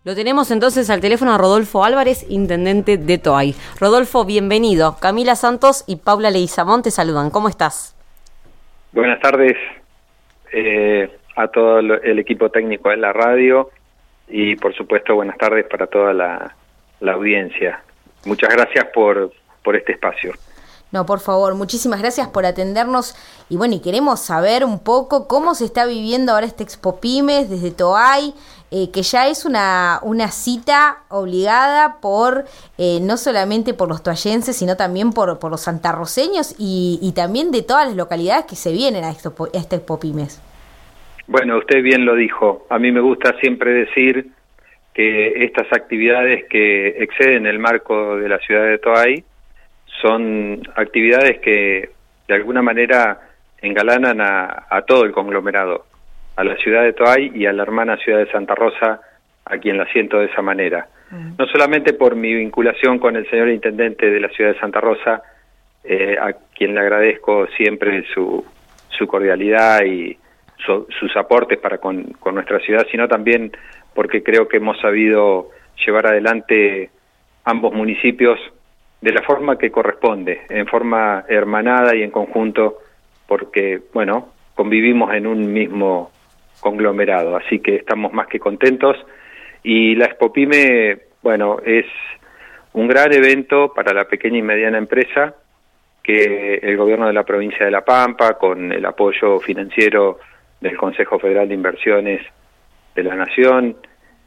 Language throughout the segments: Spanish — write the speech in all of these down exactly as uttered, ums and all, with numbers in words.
Lo tenemos entonces al teléfono a Rodolfo Álvarez, intendente de Toay. Rodolfo, bienvenido. Camila Santos y Paula Leguizamón te saludan. ¿Cómo estás? Buenas tardes eh, a todo el equipo técnico de la radio y por supuesto buenas tardes para toda la, la audiencia. Muchas gracias por, por este espacio. No, por favor, muchísimas gracias por atendernos y bueno, y queremos saber un poco cómo se está viviendo ahora este Expo Pymes desde Toay, eh, que ya es una, una cita obligada por, eh, no solamente por los toayenses, sino también por, por los santarroceños y, y también de todas las localidades que se vienen a, esto, a este Expo Pymes. Bueno, usted bien lo dijo. A mí me gusta siempre decir que estas actividades que exceden el marco de la ciudad de Toay son actividades que de alguna manera engalanan a, a todo el conglomerado, a la ciudad de Toay y a la hermana ciudad de Santa Rosa, a quien la siento de esa manera. Mm. No solamente por mi vinculación con el señor intendente de la ciudad de Santa Rosa, eh, a quien le agradezco siempre su, su cordialidad y su, sus aportes para con, con nuestra ciudad, sino también porque creo que hemos sabido llevar adelante ambos municipios de la forma que corresponde, en forma hermanada y en conjunto, porque, bueno, convivimos en un mismo conglomerado, así que estamos más que contentos. Y la Expo Pyme, bueno, es un gran evento para la pequeña y mediana empresa que el gobierno de la provincia de La Pampa, con el apoyo financiero del Consejo Federal de Inversiones de la Nación,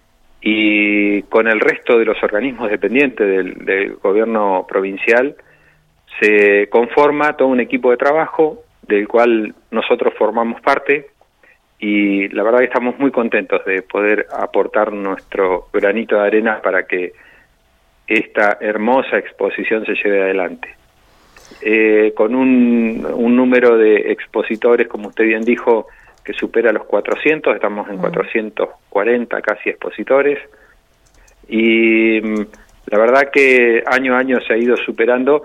y con el resto de los organismos dependientes del, del gobierno provincial, se conforma todo un equipo de trabajo del cual nosotros formamos parte y la verdad que estamos muy contentos de poder aportar nuestro granito de arena para que esta hermosa exposición se lleve adelante. Eh, con un, un número de expositores, como usted bien dijo, que supera los cuatrocientos, estamos en cuatrocientos cuarenta casi expositores, y la verdad que año a año se ha ido superando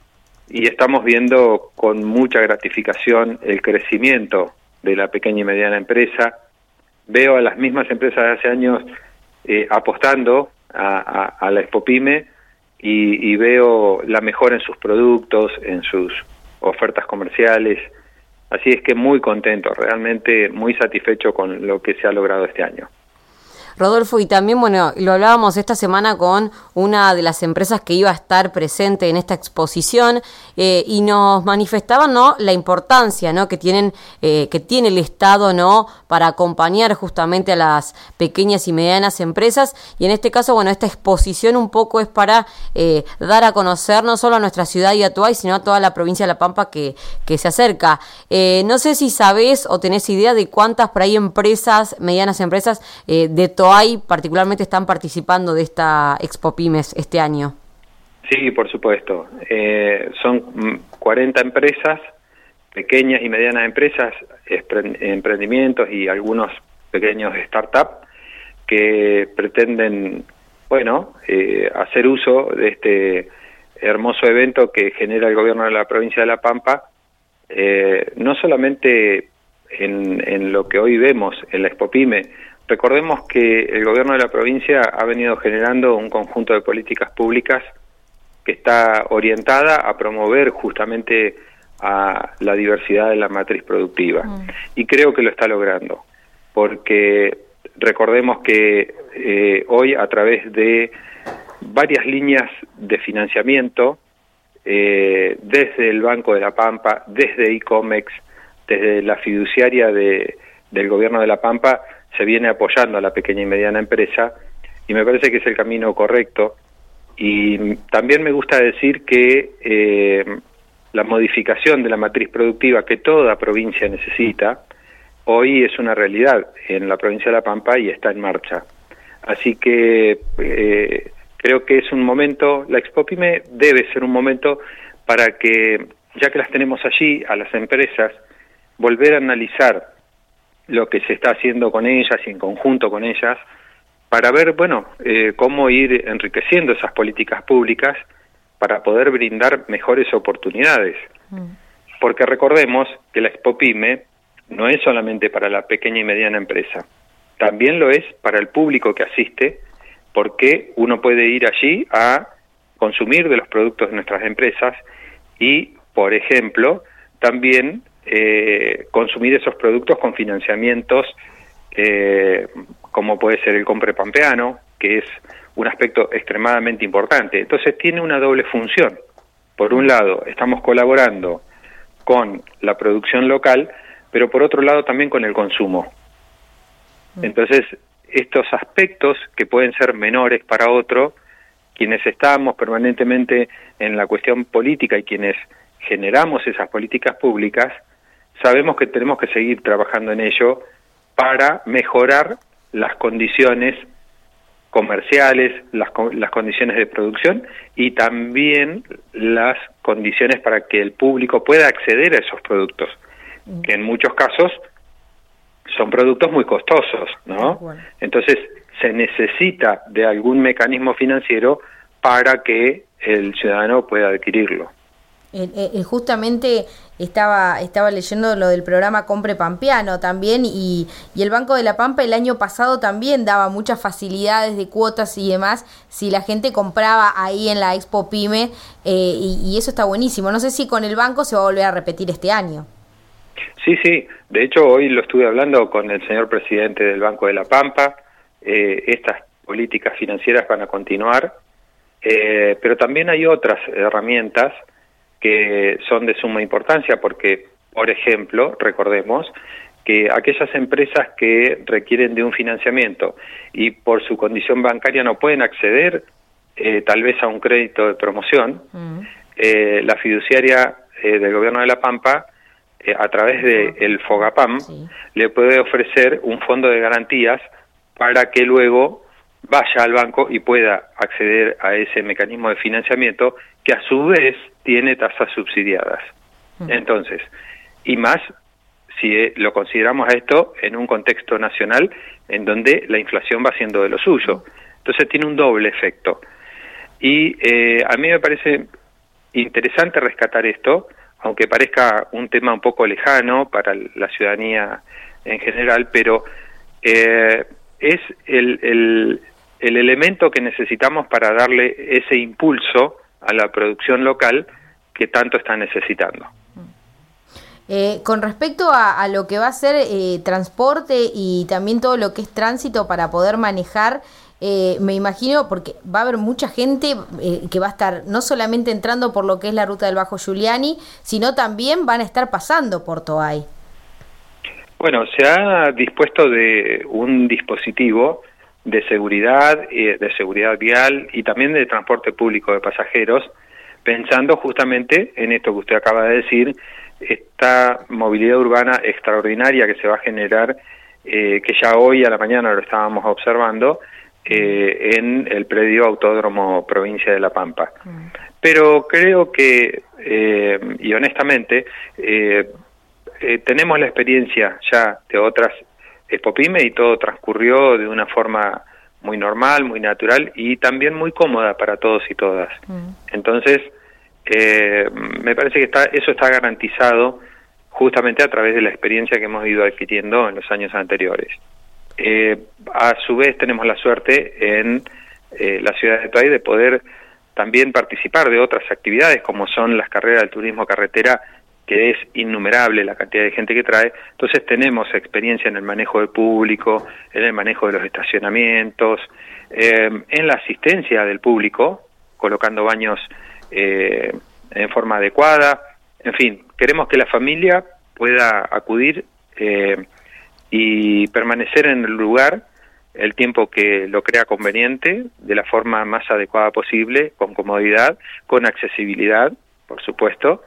y estamos viendo con mucha gratificación el crecimiento de la pequeña y mediana empresa. Veo a las mismas empresas de hace años eh, apostando a, a, a la Expo Pyme y, y veo la mejora en sus productos, en sus ofertas comerciales. Así es que muy contento, realmente muy satisfecho con lo que se ha logrado este año. Rodolfo, y también, bueno, lo hablábamos esta semana con una de las empresas que iba a estar presente en esta exposición eh, y nos manifestaban, ¿no?, la importancia, ¿no?, que tienen, eh, que tiene el Estado, ¿no?, para acompañar justamente a las pequeñas y medianas empresas. Y en este caso, bueno, esta exposición un poco es para eh, dar a conocer no solo a nuestra ciudad y a Toay, sino a toda la provincia de La Pampa que, que se acerca. Eh, no sé si sabés o tenés idea de cuántas por ahí empresas, medianas empresas eh, de Toay particularmente están participando de esta Expo Pymes este año. Sí, por supuesto. Eh, son cuarenta empresas, pequeñas y medianas empresas, emprendimientos y algunos pequeños startups que pretenden, bueno, eh, hacer uso de este hermoso evento que genera el gobierno de la provincia de La Pampa, eh, no solamente en, en lo que hoy vemos en la Expo Pyme. Recordemos que el gobierno de la provincia ha venido generando un conjunto de políticas públicas que está orientada a promover justamente a la diversidad de la matriz productiva. Mm. Y creo que lo está logrando, porque recordemos que eh, hoy a través de varias líneas de financiamiento, eh, desde el Banco de La Pampa, desde ICOMEX, desde la fiduciaria de, del gobierno de La Pampa, se viene apoyando a la pequeña y mediana empresa y me parece que es el camino correcto. Y también me gusta decir que eh, la modificación de la matriz productiva que toda provincia necesita, hoy es una realidad en la provincia de La Pampa y está en marcha. Así que eh, creo que es un momento, la Expo Pyme debe ser un momento para que, ya que las tenemos allí, a las empresas, volver a analizar lo que se está haciendo con ellas y en conjunto con ellas, para ver, bueno, eh, cómo ir enriqueciendo esas políticas públicas para poder brindar mejores oportunidades. Mm. Porque recordemos que la Expo Pyme no es solamente para la pequeña y mediana empresa, también lo es para el público que asiste porque uno puede ir allí a consumir de los productos de nuestras empresas y, por ejemplo, también eh, consumir esos productos con financiamientos eh, como puede ser el Compre Pampeano, que es un aspecto extremadamente importante. Entonces tiene una doble función. Por un lado, estamos colaborando con la producción local, pero por otro lado también con el consumo. Entonces, estos aspectos que pueden ser menores para otro, quienes estamos permanentemente en la cuestión política y quienes generamos esas políticas públicas, sabemos que tenemos que seguir trabajando en ello para mejorar las condiciones comerciales, las, las condiciones de producción y también las condiciones para que el público pueda acceder a esos productos, que en muchos casos son productos muy costosos, ¿no? Bueno. Entonces se necesita de algún mecanismo financiero para que el ciudadano pueda adquirirlo. Eh, eh, justamente estaba estaba leyendo lo del programa Compre Pampeano también y, y el Banco de la Pampa el año pasado también daba muchas facilidades de cuotas y demás si la gente compraba ahí en la Expo Pyme eh, y, y eso está buenísimo. No sé si con el banco se va a volver a repetir este año. Sí, sí, de hecho hoy lo estuve hablando con el señor presidente del Banco de la Pampa, eh, estas políticas financieras van a continuar, eh, pero también hay otras herramientas que son de suma importancia porque, por ejemplo, recordemos que aquellas empresas que requieren de un financiamiento y por su condición bancaria no pueden acceder eh, tal vez a un crédito de promoción, uh-huh. eh, la fiduciaria eh, del Gobierno de La Pampa, eh, a través de el FOGAPAM, sí. le puede ofrecer un fondo de garantías para que luego vaya al banco y pueda acceder a ese mecanismo de financiamiento que a su vez tiene tasas subsidiadas. Mm. Entonces, y más si lo consideramos a esto en un contexto nacional en donde la inflación va siendo de lo suyo. Entonces tiene un doble efecto. Y eh, a mí me parece interesante rescatar esto, aunque parezca un tema un poco lejano para la ciudadanía en general, pero eh, es el, el, el elemento que necesitamos para darle ese impulso a la producción local que tanto está necesitando. Eh, con respecto a, a lo que va a ser eh, transporte y también todo lo que es tránsito para poder manejar, eh, me imagino, porque va a haber mucha gente eh, que va a estar no solamente entrando por lo que es la ruta del Bajo Giuliani, sino también van a estar pasando por Toay. Bueno, se ha dispuesto de un dispositivo de seguridad, eh, de seguridad vial y también de transporte público de pasajeros, pensando justamente en esto que usted acaba de decir, esta movilidad urbana extraordinaria que se va a generar, eh, que ya hoy a la mañana lo estábamos observando, eh, en el predio Autódromo Provincia de La Pampa. Mm. Pero creo que, eh, y honestamente, eh, eh, tenemos la experiencia ya de otras Expo Pyme y todo transcurrió de una forma muy normal, muy natural y también muy cómoda para todos y todas. Mm. Entonces, eh, me parece que está, eso está garantizado justamente a través de la experiencia que hemos ido adquiriendo en los años anteriores. Eh, a su vez tenemos la suerte en eh, la ciudad de Toay de poder también participar de otras actividades como son las carreras del turismo carretera, que es innumerable la cantidad de gente que trae. Entonces tenemos experiencia en el manejo del público, en el manejo de los estacionamientos, eh, en la asistencia del público, colocando baños eh, en forma adecuada. En fin, queremos que la familia pueda acudir eh, y permanecer en el lugar el tiempo que lo crea conveniente, de la forma más adecuada posible, con comodidad, con accesibilidad, por supuesto,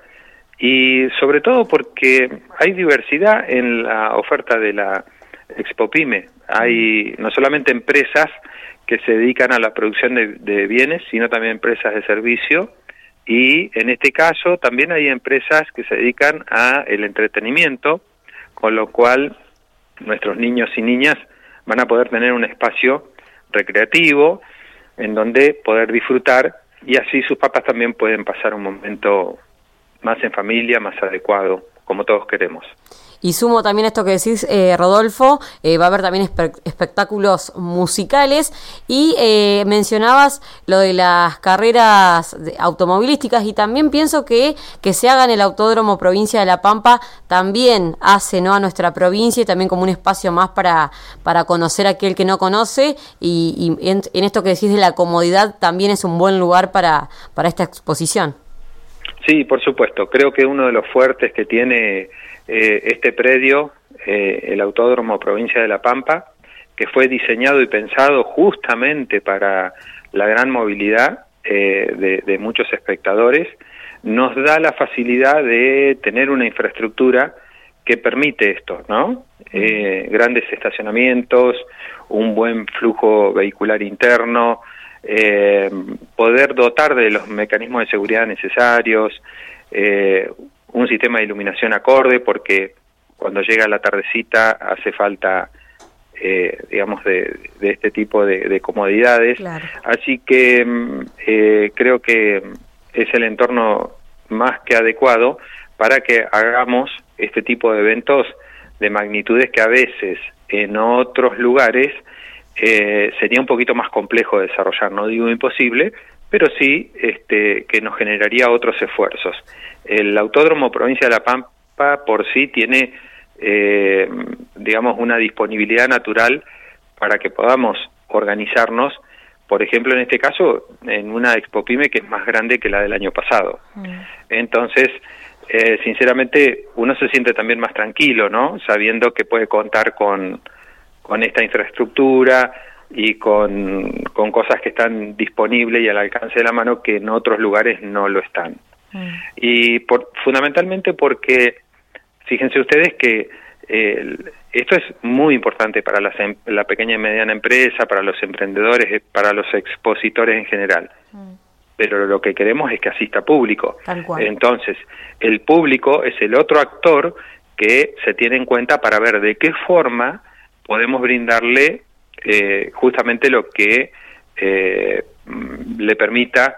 y sobre todo porque hay diversidad en la oferta de la Expo Pyme. Hay no solamente empresas que se dedican a la producción de, de bienes, sino también empresas de servicio, y en este caso también hay empresas que se dedican a el entretenimiento, con lo cual nuestros niños y niñas van a poder tener un espacio recreativo en donde poder disfrutar, y así sus papás también pueden pasar un momento más en familia, más adecuado como todos queremos. Y sumo también esto que decís, eh, Rodolfo, eh, va a haber también espe- espectáculos musicales y eh, mencionabas lo de las carreras de- automovilísticas y también pienso que que se haga en el Autódromo Provincia de La Pampa también hace, ¿no?, a nuestra provincia y también como un espacio más para, para conocer a aquel que no conoce y, y en, en esto que decís de la comodidad también es un buen lugar para, para esta exposición. Sí, por supuesto. Creo que uno de los fuertes que tiene eh, este predio, eh, el Autódromo Provincia de La Pampa, que fue diseñado y pensado justamente para la gran movilidad eh, de, de muchos espectadores, nos da la facilidad de tener una infraestructura que permite esto, ¿no? Eh, grandes estacionamientos, un buen flujo vehicular interno, Eh, poder dotar de los mecanismos de seguridad necesarios, eh, un sistema de iluminación acorde, porque cuando llega la tardecita hace falta, eh, digamos, de, de este tipo de, de comodidades. Claro. Así que eh, creo que es el entorno más que adecuado para que hagamos este tipo de eventos de magnitudes que a veces en otros lugares Eh, sería un poquito más complejo de desarrollar, no digo imposible, pero sí este, que nos generaría otros esfuerzos. El Autódromo Provincia de La Pampa por sí tiene, eh, digamos, una disponibilidad natural para que podamos organizarnos, por ejemplo, en este caso, en una Expo Pyme que es más grande que la del año pasado. Mm. Entonces, eh, sinceramente, uno se siente también más tranquilo, ¿no?, sabiendo que puede contar con con esta infraestructura y con, con cosas que están disponibles y al alcance de la mano que en otros lugares no lo están. Mm. Y por, fundamentalmente porque, fíjense ustedes que eh, esto es muy importante para las, la pequeña y mediana empresa, para los emprendedores, para los expositores en general. Mm. Pero lo que queremos es que asista público. Tal cual. Entonces, el público es el otro actor que se tiene en cuenta para ver de qué forma podemos brindarle eh, justamente lo que eh, le permita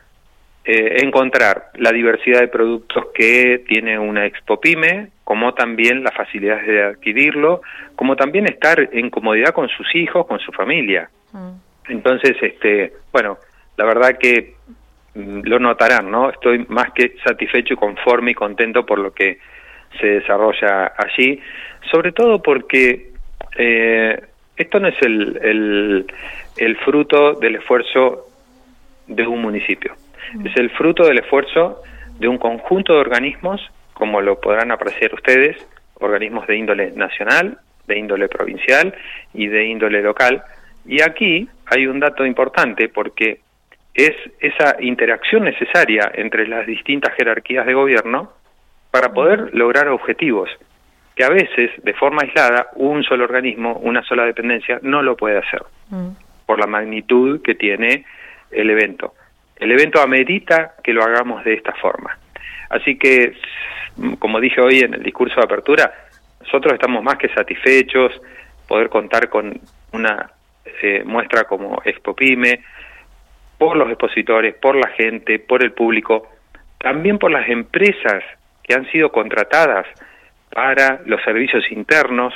eh, encontrar la diversidad de productos que tiene una Expo Pyme, como también las facilidades de adquirirlo, como también estar en comodidad con sus hijos, con su familia. Mm. Entonces, este, bueno, la verdad que mm, lo notarán, ¿no? Estoy más que satisfecho y conforme y contento por lo que se desarrolla allí, sobre todo porque Eh, esto no es el, el, el fruto del esfuerzo de un municipio, mm. es el fruto del esfuerzo de un conjunto de organismos, como lo podrán apreciar ustedes, organismos de índole nacional, de índole provincial y de índole local. Y aquí hay un dato importante porque es esa interacción necesaria entre las distintas jerarquías de gobierno para poder lograr objetivos que a veces, de forma aislada, un solo organismo, una sola dependencia, no lo puede hacer, mm. por la magnitud que tiene el evento. El evento amerita que lo hagamos de esta forma. Así que, como dije hoy en el discurso de apertura, nosotros estamos más que satisfechos, poder contar con una eh, muestra como Expo Pyme, por los expositores, por la gente, por el público, también por las empresas que han sido contratadas para los servicios internos,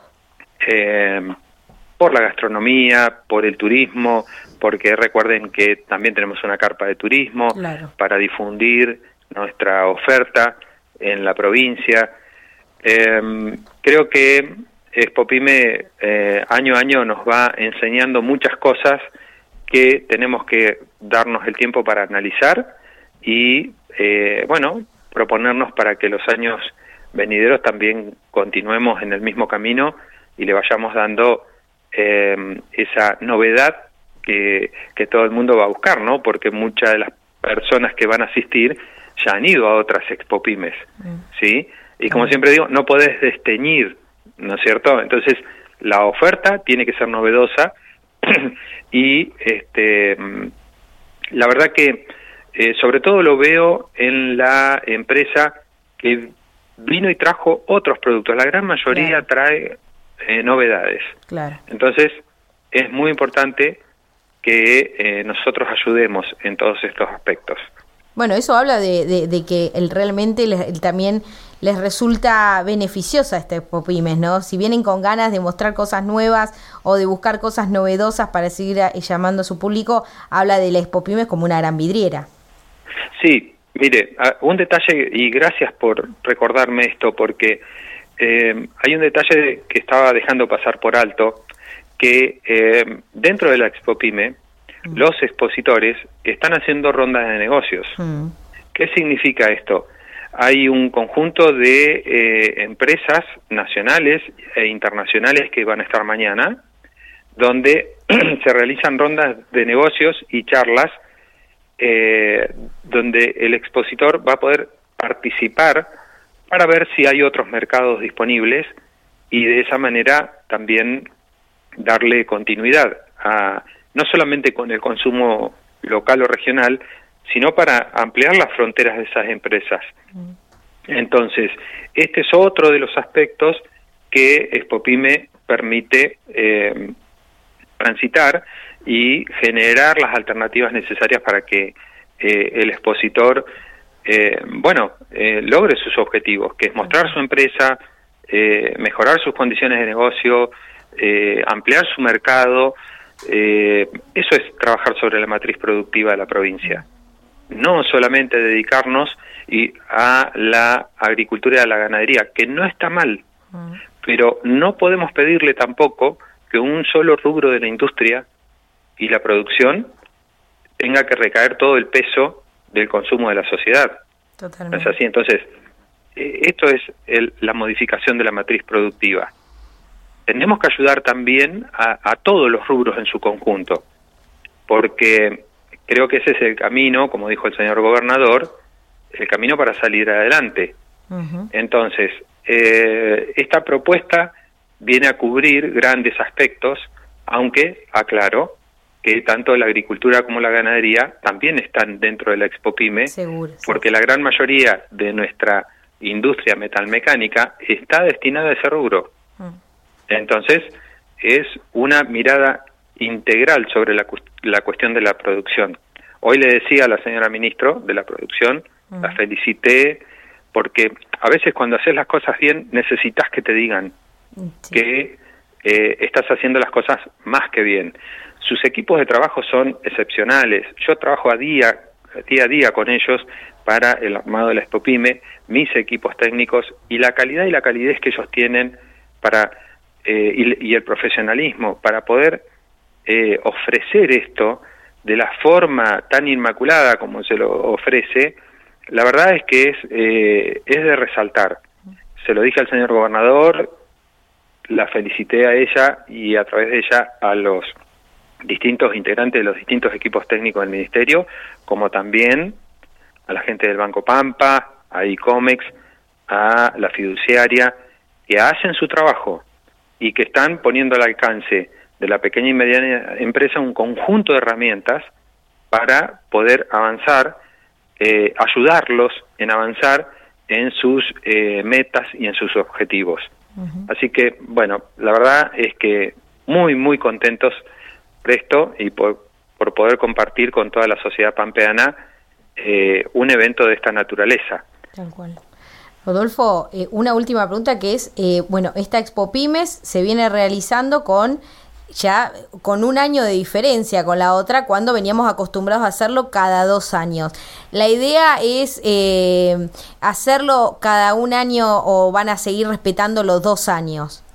eh, por la gastronomía, por el turismo, porque recuerden que también tenemos una carpa de turismo, claro, para difundir nuestra oferta en la provincia. Eh, creo que Expo Pyme eh, año a año nos va enseñando muchas cosas que tenemos que darnos el tiempo para analizar y, eh, bueno, proponernos para que los años venideros también continuemos en el mismo camino y le vayamos dando eh, esa novedad que, que todo el mundo va a buscar, ¿no? Porque muchas de las personas que van a asistir ya han ido a otras Expo Pymes, mm. ¿sí? Y como mm. siempre digo, no podés desteñir, ¿no es cierto? Entonces, la oferta tiene que ser novedosa y este la verdad que eh, sobre todo lo veo en la empresa que vino y trajo otros productos. La gran mayoría claro. trae eh, novedades. Claro. Entonces, es muy importante que eh, nosotros ayudemos en todos estos aspectos. Bueno, eso habla de, de, de que el, realmente les, el, también les resulta beneficiosa esta ExpoPymes, ¿no? Si vienen con ganas de mostrar cosas nuevas o de buscar cosas novedosas para seguir a, llamando a su público, habla de la ExpoPymes como una gran vidriera. Sí, mire, un detalle, y gracias por recordarme esto, porque eh, hay un detalle que estaba dejando pasar por alto, que eh, dentro de la ExpoPyme, mm. los expositores están haciendo rondas de negocios. Mm. ¿Qué significa esto? Hay un conjunto de eh, empresas nacionales e internacionales que van a estar mañana, donde se realizan rondas de negocios y charlas, eh, donde el expositor va a poder participar para ver si hay otros mercados disponibles y de esa manera también darle continuidad a no solamente con el consumo local o regional, sino para ampliar las fronteras de esas empresas. Entonces, este es otro de los aspectos que ExpoPyme permite eh, transitar y generar las alternativas necesarias para que eh, el expositor, eh, bueno, eh, logre sus objetivos, que es mostrar su empresa, eh, mejorar sus condiciones de negocio, eh, ampliar su mercado. Eh, eso es trabajar sobre la matriz productiva de la provincia. No solamente dedicarnos y a la agricultura y a la ganadería, que no está mal, uh-huh. pero no podemos pedirle tampoco que un solo rubro de la industria y la producción tenga que recaer todo el peso del consumo de la sociedad. Totalmente. ¿No es así? Entonces, eh, esto es el, la modificación de la matriz productiva. Tenemos que ayudar también a, a todos los rubros en su conjunto, porque creo que ese es el camino, como dijo el señor gobernador, el camino para salir adelante. Uh-huh. Entonces, eh, esta propuesta viene a cubrir grandes aspectos, aunque, aclaro, que tanto la agricultura como la ganadería también están dentro de la ExpoPyme, Seguro, porque sí. la gran mayoría de nuestra industria metalmecánica está destinada a ese rubro. Uh-huh. Entonces, es una mirada integral sobre la, la cuestión de la producción. Hoy le decía a la señora ministro de la producción, uh-huh. la felicité, porque a veces cuando haces las cosas bien necesitas que te digan sí. que eh, estás haciendo las cosas más que bien. Sus equipos de trabajo son excepcionales. Yo trabajo a día, día a día con ellos para el armado de la ExpoPyme, mis equipos técnicos, y la calidad y la calidez que ellos tienen para eh, y, y el profesionalismo para poder eh, ofrecer esto de la forma tan inmaculada como se lo ofrece, la verdad es que es, eh, es de resaltar. Se lo dije al señor gobernador, la felicité a ella y a través de ella a los distintos integrantes de los distintos equipos técnicos del ministerio, como también a la gente del Banco Pampa, a ICOMEX, a la fiduciaria, que hacen su trabajo y que están poniendo al alcance de la pequeña y mediana empresa un conjunto de herramientas para poder avanzar, eh, ayudarlos en avanzar en sus eh, metas y en sus objetivos. Uh-huh. Así que, bueno, la verdad es que muy, muy contentos por esto y por, por poder compartir con toda la sociedad pampeana eh, un evento de esta naturaleza. Tal cual. Rodolfo, eh, una última pregunta que es, eh, bueno, esta ExpoPymes se viene realizando con ya con un año de diferencia con la otra, cuando veníamos acostumbrados a hacerlo cada dos años. ¿La idea es eh, hacerlo cada un año o van a seguir respetando los dos años?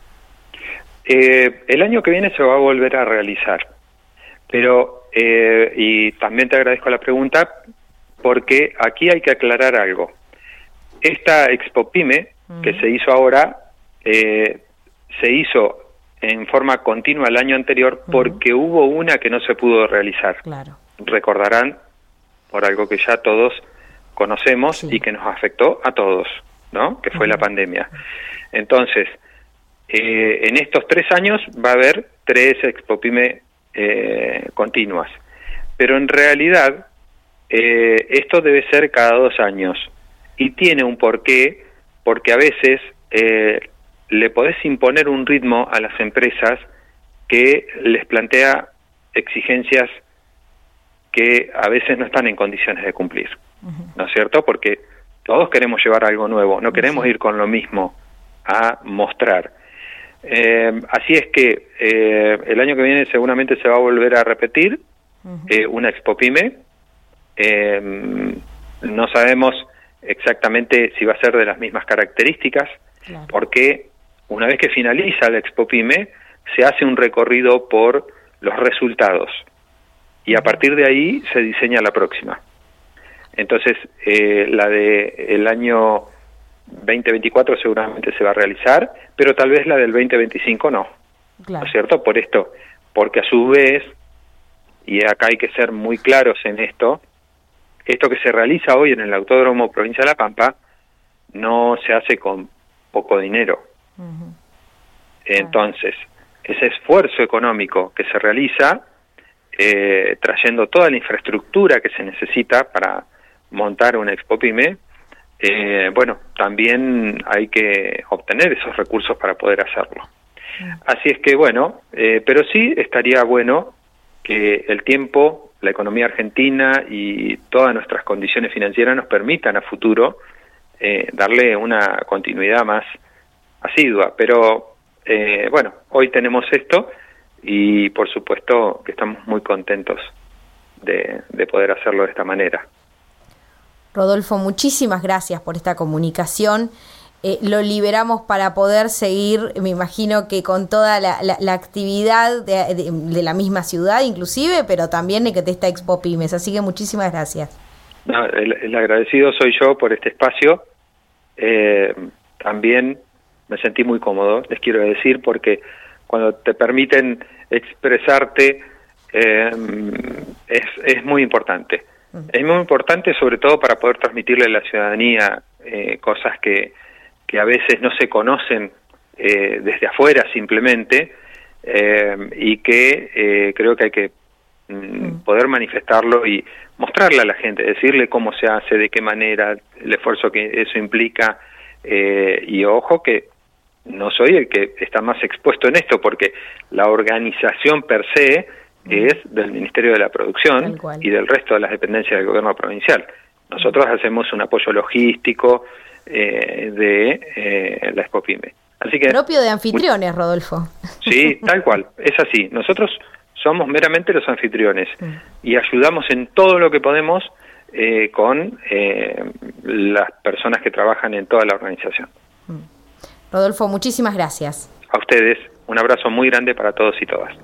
Eh, el año que viene se va a volver a realizar, pero, eh, y también te agradezco la pregunta, porque aquí hay que aclarar algo. Esta ExpoPyme uh-huh. que se hizo ahora, eh, se hizo en forma continua el año anterior porque uh-huh. hubo una que no se pudo realizar. Claro. Recordarán, por algo que ya todos conocemos sí. y que nos afectó a todos, ¿no? Que fue uh-huh. la pandemia. Entonces, eh, en estos tres años va a haber tres ExpoPyme eh, continuas. Pero en realidad, eh, esto debe ser cada dos años. Y tiene un porqué, porque a veces eh, le podés imponer un ritmo a las empresas que les plantea exigencias que a veces no están en condiciones de cumplir. Uh-huh. ¿no es cierto? Porque todos queremos llevar algo nuevo, no queremos ir con lo mismo a mostrar. Eh, así es que eh, el año que viene seguramente se va a volver a repetir uh-huh. eh, una Expopyme. Eh, no sabemos exactamente si va a ser de las mismas características, claro. porque una vez que finaliza la Expopyme, se hace un recorrido por los resultados y a partir de ahí se diseña la próxima. Entonces, eh, la de el año veinte veinticuatro seguramente se va a realizar, pero tal vez la del veinte veinticinco no, claro. ¿no es cierto? Por esto, porque a su vez, y acá hay que ser muy claros en esto, esto que se realiza hoy en el Autódromo Provincia de La Pampa no se hace con poco dinero. Uh-huh. Entonces, ese esfuerzo económico que se realiza, eh, trayendo toda la infraestructura que se necesita para montar una Expopyme, eh, bueno, también hay que obtener esos recursos para poder hacerlo. Uh-huh. Así es que, bueno, eh, pero sí estaría bueno que el tiempo, la economía argentina y todas nuestras condiciones financieras nos permitan a futuro eh, darle una continuidad más asidua. Pero, eh, bueno, hoy tenemos esto y por supuesto que estamos muy contentos de, de poder hacerlo de esta manera. Rodolfo, muchísimas gracias por esta comunicación. Eh, lo liberamos para poder seguir, me imagino que con toda la, la, la actividad de, de, de la misma ciudad inclusive, pero también de que te está Expopymes, así que muchísimas gracias. No, el, el agradecido soy yo por este espacio. Eh, también me sentí muy cómodo, les quiero decir, porque cuando te permiten expresarte eh, es, es muy importante. Uh-huh. Es muy importante sobre todo para poder transmitirle a la ciudadanía eh, cosas que que a veces no se conocen eh, desde afuera simplemente, eh, y que eh, creo que hay que mm, poder manifestarlo y mostrarle a la gente, decirle cómo se hace, de qué manera, el esfuerzo que eso implica, eh, y ojo que no soy el que está más expuesto en esto, porque la organización per se es del Ministerio de la Producción y del resto de las dependencias del gobierno provincial. Nosotros hacemos un apoyo logístico Eh, de eh, la Expopyme. Así que propio de anfitriones, Rodolfo. Sí, tal cual, es así. Nosotros somos meramente los anfitriones mm. y ayudamos en todo lo que podemos eh, con eh, las personas que trabajan en toda la organización. Mm. Rodolfo, muchísimas gracias. A ustedes, un abrazo muy grande para todos y todas.